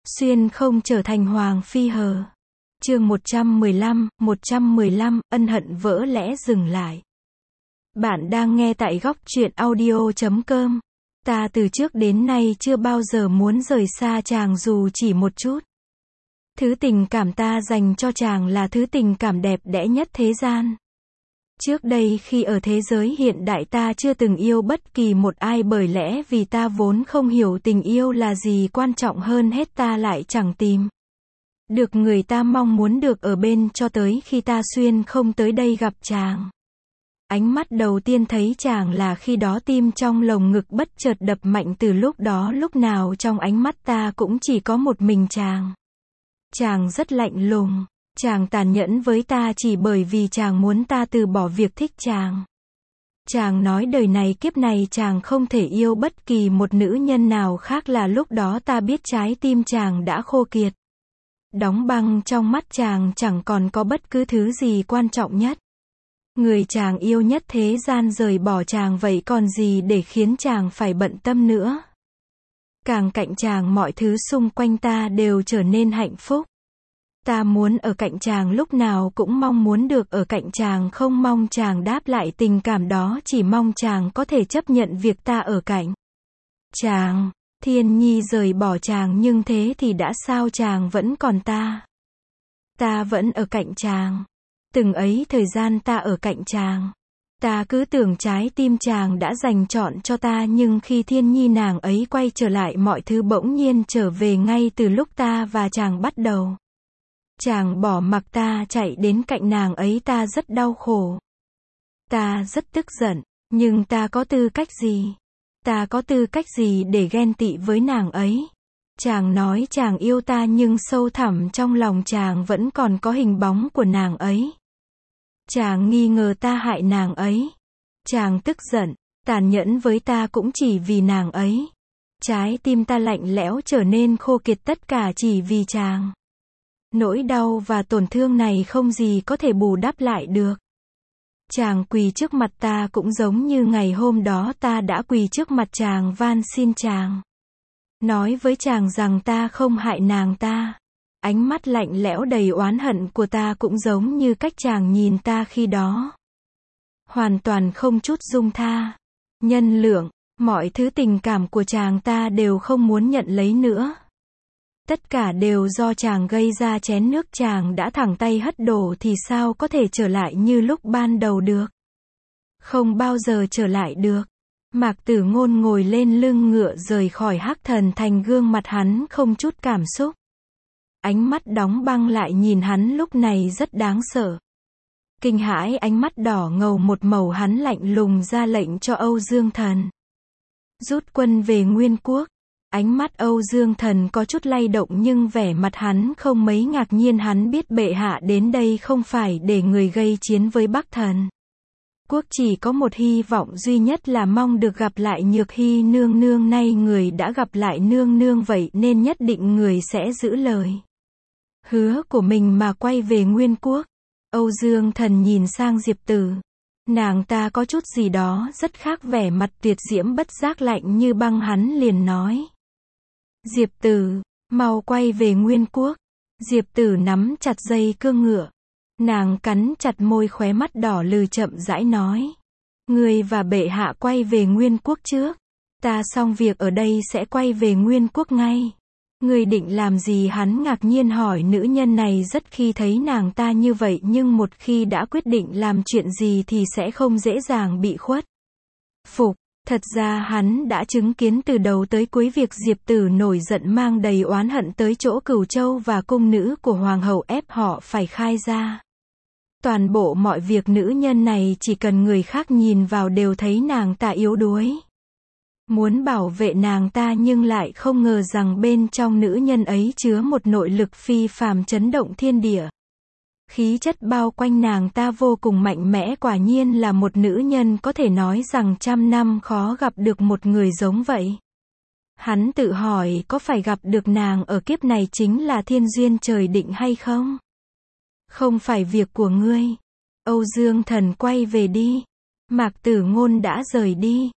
Xuyên không trở thành Hoàng Phi hờ. Chương 115, ân hận vỡ lẽ dừng lại. Bạn đang nghe tại góc truyện audio.com. Ta từ trước đến nay chưa bao giờ muốn rời xa chàng dù chỉ một chút. Thứ tình cảm ta dành cho chàng là thứ tình cảm đẹp đẽ nhất thế gian. Trước đây khi ở thế giới hiện đại ta chưa từng yêu bất kỳ một ai bởi lẽ vì ta vốn không hiểu tình yêu là gì, quan trọng hơn hết ta lại chẳng tìm được người ta mong muốn được ở bên cho tới khi ta xuyên không tới đây gặp chàng. Ánh mắt đầu tiên thấy chàng là khi đó tim trong lồng ngực bất chợt đập mạnh, từ lúc đó lúc nào trong ánh mắt ta cũng chỉ có một mình chàng. Chàng rất lạnh lùng. Chàng tàn nhẫn với ta chỉ bởi vì chàng muốn ta từ bỏ việc thích chàng. Chàng nói đời này kiếp này chàng không thể yêu bất kỳ một nữ nhân nào khác, là lúc đó ta biết trái tim chàng đã khô kiệt. Đóng băng, trong mắt chàng chẳng còn có bất cứ thứ gì quan trọng nhất. Người chàng yêu nhất thế gian rời bỏ chàng, vậy còn gì để khiến chàng phải bận tâm nữa. Càng cạnh chàng mọi thứ xung quanh ta đều trở nên hạnh phúc. Ta muốn ở cạnh chàng lúc nào cũng mong muốn được ở cạnh chàng, không mong chàng đáp lại tình cảm đó, chỉ mong chàng có thể chấp nhận việc ta ở cạnh chàng. Thiên nhi rời bỏ chàng nhưng thế thì đã sao, chàng vẫn còn ta. Ta vẫn ở cạnh chàng. Từng ấy thời gian ta ở cạnh chàng. Ta cứ tưởng trái tim chàng đã dành trọn cho ta, nhưng khi thiên nhi nàng ấy quay trở lại, mọi thứ bỗng nhiên trở về ngay từ lúc ta và chàng bắt đầu. Chàng bỏ mặc ta chạy đến cạnh nàng ấy, ta rất đau khổ. Ta rất tức giận, nhưng ta có tư cách gì? Ta có tư cách gì để ghen tị với nàng ấy? Chàng nói chàng yêu ta nhưng sâu thẳm trong lòng chàng vẫn còn có hình bóng của nàng ấy. Chàng nghi ngờ ta hại nàng ấy. Chàng tức giận, tàn nhẫn với ta cũng chỉ vì nàng ấy. Trái tim ta lạnh lẽo trở nên khô kiệt, tất cả chỉ vì chàng. Nỗi đau và tổn thương này không gì có thể bù đắp lại được. Chàng quỳ trước mặt ta cũng giống như ngày hôm đó ta đã quỳ trước mặt chàng van xin chàng. Nói với chàng rằng ta không hại nàng ta. Ánh mắt lạnh lẽo đầy oán hận của ta cũng giống như cách chàng nhìn ta khi đó. Hoàn toàn không chút dung tha, nhân lượng, mọi thứ tình cảm của chàng ta đều không muốn nhận lấy nữa. Tất cả đều do chàng gây ra, chén nước chàng đã thẳng tay hất đổ thì sao có thể trở lại như lúc ban đầu được. Không bao giờ trở lại được. Mạc Tử Ngôn ngồi lên lưng ngựa rời khỏi Hắc Thần Thành, gương mặt hắn không chút cảm xúc. Ánh mắt đóng băng lại nhìn hắn lúc này rất đáng sợ. Kinh hãi, ánh mắt đỏ ngầu một màu, hắn lạnh lùng ra lệnh cho Âu Dương Thần rút quân về Nguyên Quốc. Ánh mắt Âu Dương Thần có chút lay động nhưng vẻ mặt hắn không mấy ngạc nhiên, hắn biết bệ hạ đến đây không phải để người gây chiến với Bắc Thần Quốc, chỉ có một hy vọng duy nhất là mong được gặp lại Nhược Hy nương nương. Nay người đã gặp lại nương nương vậy nên nhất định người sẽ giữ lời hứa của mình mà quay về Nguyên Quốc. Âu Dương Thần nhìn sang Diệp Tử. Nàng ta có chút gì đó rất khác, vẻ mặt tuyệt diễm bất giác lạnh như băng, hắn liền nói. Diệp Tử, mau quay về Nguyên Quốc. Diệp Tử nắm chặt dây cương ngựa. Nàng cắn chặt môi, khóe mắt đỏ lừ, chậm rãi nói. Ngươi và bệ hạ quay về Nguyên Quốc trước. Ta xong việc ở đây sẽ quay về Nguyên Quốc ngay. Ngươi định làm gì? Hắn ngạc nhiên hỏi. Nữ nhân này rất khi thấy nàng ta như vậy, nhưng một khi đã quyết định làm chuyện gì thì sẽ không dễ dàng bị khuất phục. Thật ra hắn đã chứng kiến từ đầu tới cuối việc Diệp Tử nổi giận mang đầy oán hận tới chỗ Cửu Châu và cung nữ của hoàng hậu, ép họ phải khai ra toàn bộ mọi việc. Nữ nhân này chỉ cần người khác nhìn vào đều thấy nàng ta yếu đuối. Muốn bảo vệ nàng ta nhưng lại không ngờ rằng bên trong nữ nhân ấy chứa một nội lực phi phàm chấn động thiên địa. Khí chất bao quanh nàng ta vô cùng mạnh mẽ, quả nhiên là một nữ nhân có thể nói rằng trăm năm khó gặp được một người giống vậy. Hắn tự hỏi có phải gặp được nàng ở kiếp này chính là thiên duyên trời định hay không? Không phải việc của ngươi. Âu Dương Thần, quay về đi. Mạc Tử Ngôn đã rời đi.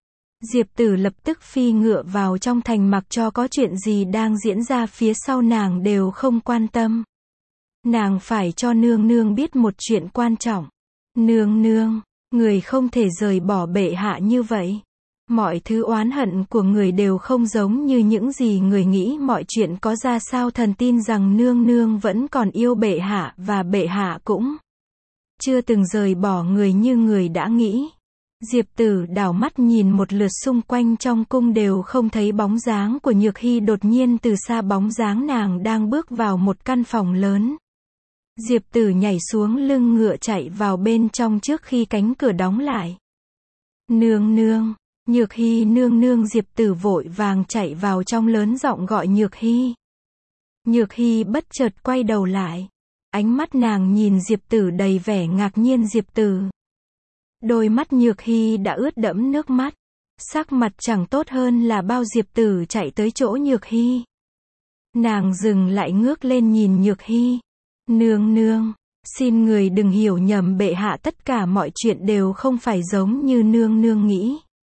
Diệp Tử lập tức phi ngựa vào trong thành mặc cho có chuyện gì đang diễn ra phía sau nàng đều không quan tâm. Nàng phải cho nương nương biết một chuyện quan trọng. Nương nương, người không thể rời bỏ bệ hạ như vậy. Mọi thứ oán hận của người đều không giống như những gì người nghĩ, mọi chuyện có ra sao, thần tin rằng nương nương vẫn còn yêu bệ hạ và bệ hạ cũng chưa từng rời bỏ người như người đã nghĩ. Diệp Tử đảo mắt nhìn một lượt xung quanh trong cung đều không thấy bóng dáng của Nhược Hy, đột nhiên từ xa bóng dáng nàng đang bước vào một căn phòng lớn. Diệp Tử nhảy xuống lưng ngựa chạy vào bên trong trước khi cánh cửa đóng lại. Nương nương, Nhược Hy nương nương. Diệp Tử vội vàng chạy vào trong lớn giọng gọi Nhược Hy. Nhược Hy bất chợt quay đầu lại. Ánh mắt nàng nhìn Diệp Tử đầy vẻ ngạc nhiên. Diệp Tử. Đôi mắt Nhược Hy đã ướt đẫm nước mắt. Sắc mặt chẳng tốt hơn là bao. Diệp Tử chạy tới chỗ Nhược Hy. Nàng dừng lại ngước lên nhìn Nhược Hy. Nương nương, xin người đừng hiểu nhầm bệ hạ, tất cả mọi chuyện đều không phải giống như nương nương nghĩ.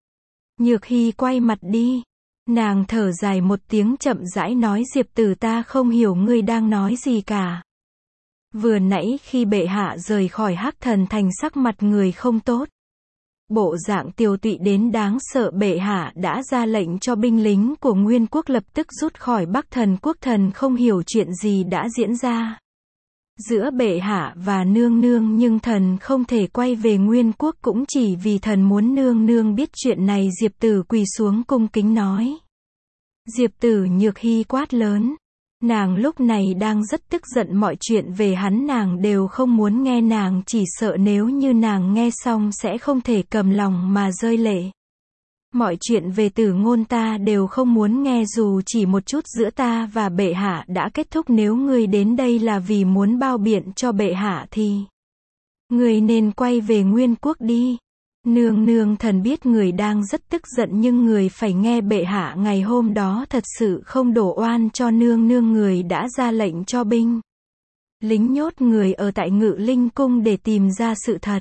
Nhược Hy quay mặt đi. Nàng thở dài một tiếng chậm rãi nói, Diệp Tử, ta không hiểu ngươi đang nói gì cả. Vừa nãy khi bệ hạ rời khỏi Hắc Thần Thành sắc mặt người không tốt. Bộ dạng tiều tụy đến đáng sợ, bệ hạ đã ra lệnh cho binh lính của Nguyên quốc lập tức rút khỏi Bắc Thần quốc. Thần không hiểu chuyện gì đã diễn ra giữa bệ hạ và nương nương, nhưng thần không thể quay về Nguyên quốc cũng chỉ vì thần muốn nương nương biết chuyện này. Diệp Tử quỳ xuống cung kính nói. Diệp Tử. Nhược Hy quát lớn. Nàng lúc này đang rất tức giận, mọi chuyện về hắn nàng đều không muốn nghe, nàng chỉ sợ nếu như nàng nghe xong sẽ không thể cầm lòng mà rơi lệ. Mọi chuyện về Tử Ngôn ta đều không muốn nghe, dù chỉ một chút. Giữa ta và bệ hạ đã kết thúc, nếu ngươi đến đây là vì muốn bao biện cho bệ hạ thì ngươi nên quay về Nguyên quốc đi. Nương nương, thần biết người đang rất tức giận, nhưng người phải nghe bệ hạ ngày hôm đó thật sự không đổ oan cho nương nương. Người đã ra lệnh cho binh lính nhốt người ở tại Ngự Linh cung để tìm ra sự thật.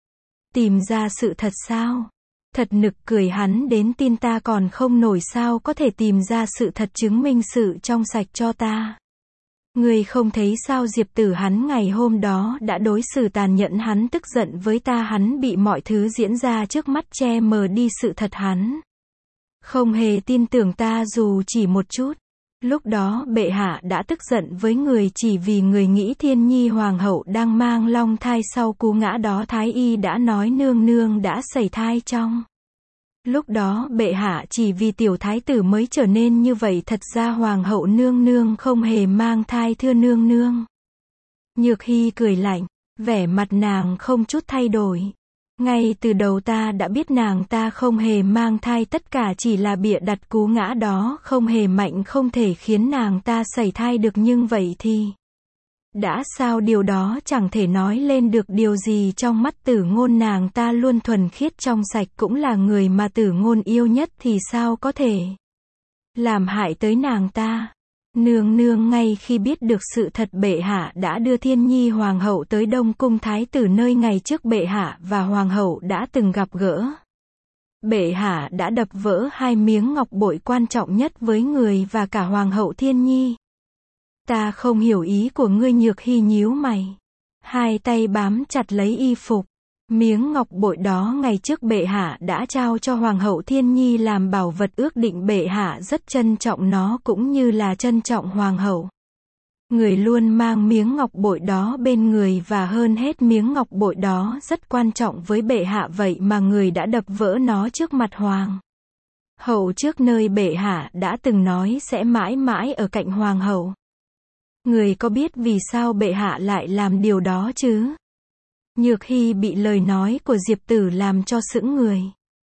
Tìm ra sự thật sao? Thật nực cười, hắn đến tin ta còn không nổi, sao có thể tìm ra sự thật, chứng minh sự trong sạch cho ta. Người không thấy sao? Diệp Tử, hắn ngày hôm đó đã đối xử tàn nhẫn, hắn tức giận với ta, hắn bị mọi thứ diễn ra trước mắt che mờ đi sự thật, hắn không hề tin tưởng ta dù chỉ một chút. Lúc đó bệ hạ đã tức giận với người chỉ vì người nghĩ Thiên Nhi hoàng hậu đang mang long thai. Sau cú ngã đó thái y đã nói nương nương đã sẩy thai trong. Lúc đó bệ hạ chỉ vì tiểu thái tử mới trở nên như vậy, thật ra hoàng hậu nương nương không hề mang thai, thưa nương nương. Nhược Hy cười lạnh, vẻ mặt nàng không chút thay đổi. Ngay từ đầu ta đã biết nàng ta không hề mang thai, tất cả chỉ là bịa đặt, cú ngã đó không hề mạnh, không thể khiến nàng ta sẩy thai được. Nhưng vậy thì đã sao? Điều đó chẳng thể nói lên được điều gì. Trong mắt Tử Ngôn nàng ta luôn thuần khiết trong sạch, cũng là người mà Tử Ngôn yêu nhất, thì sao có thể làm hại tới nàng ta. Nương nương, ngay khi biết được sự thật, bệ hạ đã đưa Thiên Nhi hoàng hậu tới Đông cung thái tử, nơi ngày trước bệ hạ và hoàng hậu đã từng gặp gỡ. Bệ hạ đã đập vỡ 2 miếng ngọc bội quan trọng nhất với người và cả hoàng hậu Thiên Nhi. Ta không hiểu ý của ngươi. Nhược Hy nhíu mày, hai tay bám chặt lấy y phục. Miếng ngọc bội đó ngày trước bệ hạ đã trao cho hoàng hậu Thiên Nhi làm bảo vật, ước định bệ hạ rất trân trọng nó cũng như là trân trọng hoàng hậu. Người luôn mang miếng ngọc bội đó bên người, và hơn hết miếng ngọc bội đó rất quan trọng với bệ hạ, vậy mà người đã đập vỡ nó trước mặt hoàng hậu, trước nơi bệ hạ đã từng nói sẽ mãi mãi ở cạnh hoàng hậu. Người có biết vì sao bệ hạ lại làm điều đó chứ? Nhược Hy bị lời nói của Diệp Tử làm cho sững người.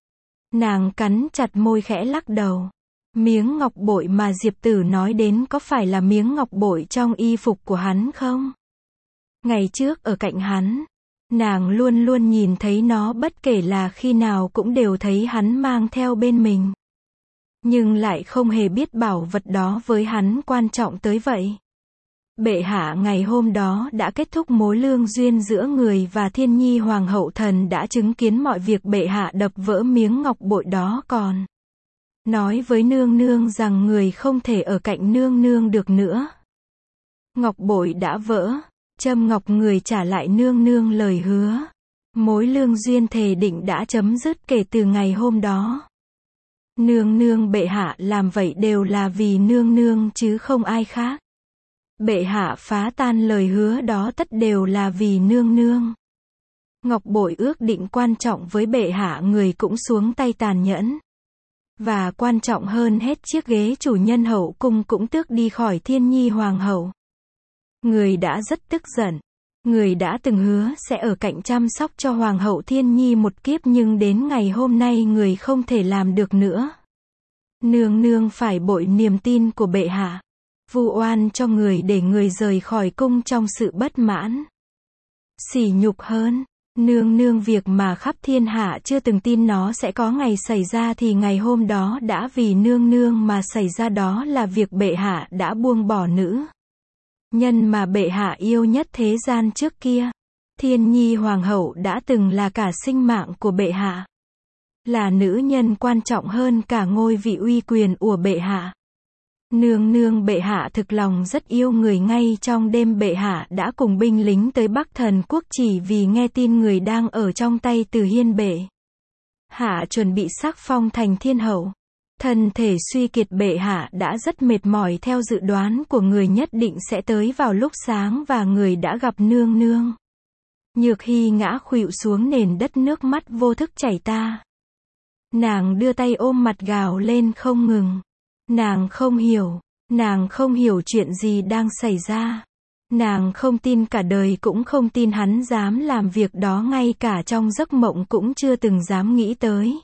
Nàng cắn chặt môi khẽ lắc đầu. Miếng ngọc bội mà Diệp Tử nói đến có phải là miếng ngọc bội trong y phục của hắn không? Ngày trước ở cạnh hắn, nàng luôn luôn nhìn thấy nó, bất kể là khi nào cũng đều thấy hắn mang theo bên mình. Nhưng lại không hề biết bảo vật đó với hắn quan trọng tới vậy. Bệ hạ ngày hôm đó đã kết thúc mối lương duyên giữa người và Thiên Nhi Hoàng hậu, thần đã chứng kiến mọi việc, bệ hạ đập vỡ miếng ngọc bội đó, còn nói với nương nương rằng người không thể ở cạnh nương nương được nữa. Ngọc bội đã vỡ, Trâm Ngọc người trả lại nương nương lời hứa. Mối lương duyên thề định đã chấm dứt kể từ ngày hôm đó. Nương nương, bệ hạ làm vậy đều là vì nương nương chứ không ai khác. Bệ hạ phá tan lời hứa đó tất đều là vì nương nương. Ngọc bội ước định quan trọng với bệ hạ, người cũng xuống tay tàn nhẫn. Và quan trọng hơn hết, chiếc ghế chủ nhân hậu cung cũng tước đi khỏi Thiên Nhi Hoàng hậu. Người đã rất tức giận. Người đã từng hứa sẽ ở cạnh chăm sóc cho Hoàng hậu Thiên Nhi một kiếp, nhưng đến ngày hôm nay người không thể làm được nữa. Nương nương phải bội niềm tin của bệ hạ. Vu oan cho người để người rời khỏi cung trong sự bất mãn. Sỉ nhục hơn. Nương nương, việc mà khắp thiên hạ chưa từng tin nó sẽ có ngày xảy ra thì ngày hôm đó đã vì nương nương mà xảy ra, đó là việc bệ hạ đã buông bỏ nữ nhân mà bệ hạ yêu nhất thế gian trước kia. Thiên Nhi Hoàng hậu đã từng là cả sinh mạng của bệ hạ. Là nữ nhân quan trọng hơn cả ngôi vị uy quyền của bệ hạ. Nương nương, bệ hạ thực lòng rất yêu người, ngay trong đêm bệ hạ đã cùng binh lính tới Bắc Thần Quốc chỉ vì nghe tin người đang ở trong tay Từ Hiên bệ hạ chuẩn bị sắc phong thành thiên hậu. Thân thể suy kiệt, bệ hạ đã rất mệt mỏi, theo dự đoán của người nhất định sẽ tới vào lúc sáng, và người đã gặp nương nương. Nhược Hy ngã khuỵu xuống nền đất, nước mắt vô thức chảy ta. Nàng đưa tay ôm mặt gào lên không ngừng. Nàng không hiểu chuyện gì đang xảy ra. Nàng không tin, cả đời cũng không tin hắn dám làm việc đó, ngay cả trong giấc mộng cũng chưa từng dám nghĩ tới.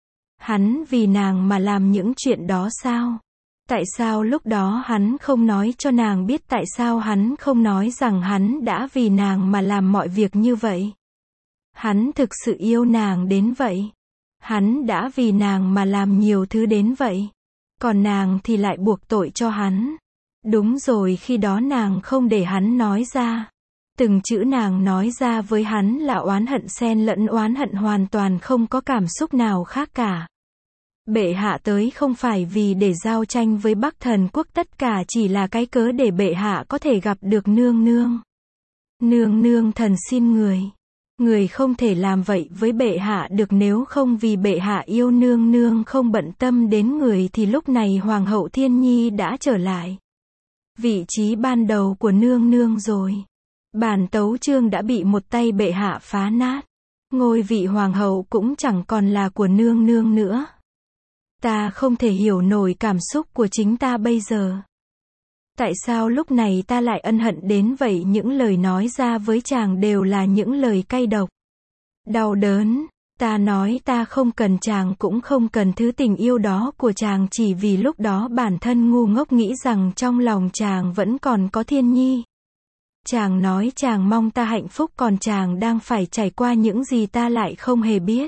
Hắn vì nàng mà làm những chuyện đó sao? Tại sao lúc đó hắn không nói cho nàng biết? Tại sao hắn không nói rằng hắn đã vì nàng mà làm mọi việc như vậy? Hắn thực sự yêu nàng đến vậy. Hắn đã vì nàng mà làm nhiều thứ đến vậy. Còn nàng thì lại buộc tội cho hắn. Đúng rồi, khi đó nàng không để hắn nói ra. Từng chữ nàng nói ra với hắn là oán hận, xen lẫn oán hận, hoàn toàn không có cảm xúc nào khác cả. Bệ hạ tới không phải vì để giao tranh với Bắc Thần Quốc, tất cả chỉ là cái cớ để bệ hạ có thể gặp được nương nương. Nương nương, thần xin người không thể làm vậy với bệ hạ được, nếu không vì bệ hạ yêu nương nương không bận tâm đến người thì lúc này Hoàng hậu Thiên Nhi đã trở lại vị trí ban đầu của nương nương rồi. Bản tấu chương đã bị một tay bệ hạ phá nát. Ngôi vị hoàng hậu cũng chẳng còn là của nương nương nữa. Ta không thể hiểu nổi cảm xúc của chính ta bây giờ. Tại sao lúc này ta lại ân hận đến vậy? Những lời nói ra với chàng đều là những lời cay độc, đau đớn. Ta nói ta không cần chàng, cũng không cần thứ tình yêu đó của chàng, chỉ vì lúc đó bản thân ngu ngốc nghĩ rằng trong lòng chàng vẫn còn có Thiên Nhi. Chàng nói chàng mong ta hạnh phúc, còn chàng đang phải trải qua những gì ta lại không hề biết.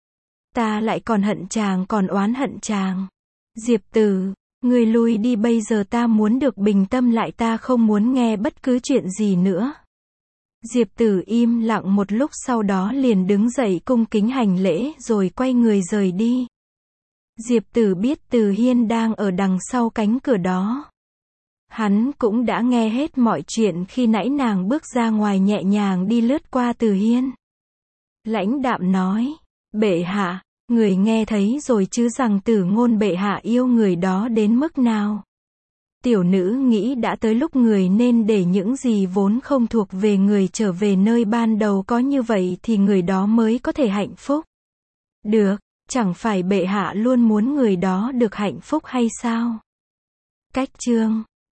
Ta lại còn hận chàng, còn oán hận chàng. Diệp Tử, người lui đi, bây giờ ta muốn được bình tâm lại, ta không muốn nghe bất cứ chuyện gì nữa. Diệp Tử im lặng một lúc, sau đó liền đứng dậy cung kính hành lễ rồi quay người rời đi. Diệp Tử biết Từ Hiên đang ở đằng sau cánh cửa đó. Hắn cũng đã nghe hết mọi chuyện khi nãy nàng bước ra ngoài, nhẹ nhàng đi lướt qua Từ Hiên. Lãnh đạm nói, bệ hạ, người nghe thấy rồi chứ, rằng Tử Ngôn bệ hạ yêu người đó đến mức nào. Tiểu nữ nghĩ đã tới lúc người nên để những gì vốn không thuộc về người trở về nơi ban đầu, có như vậy thì người đó mới có thể hạnh phúc. Được, chẳng phải bệ hạ luôn muốn người đó được hạnh phúc hay sao? Cách chương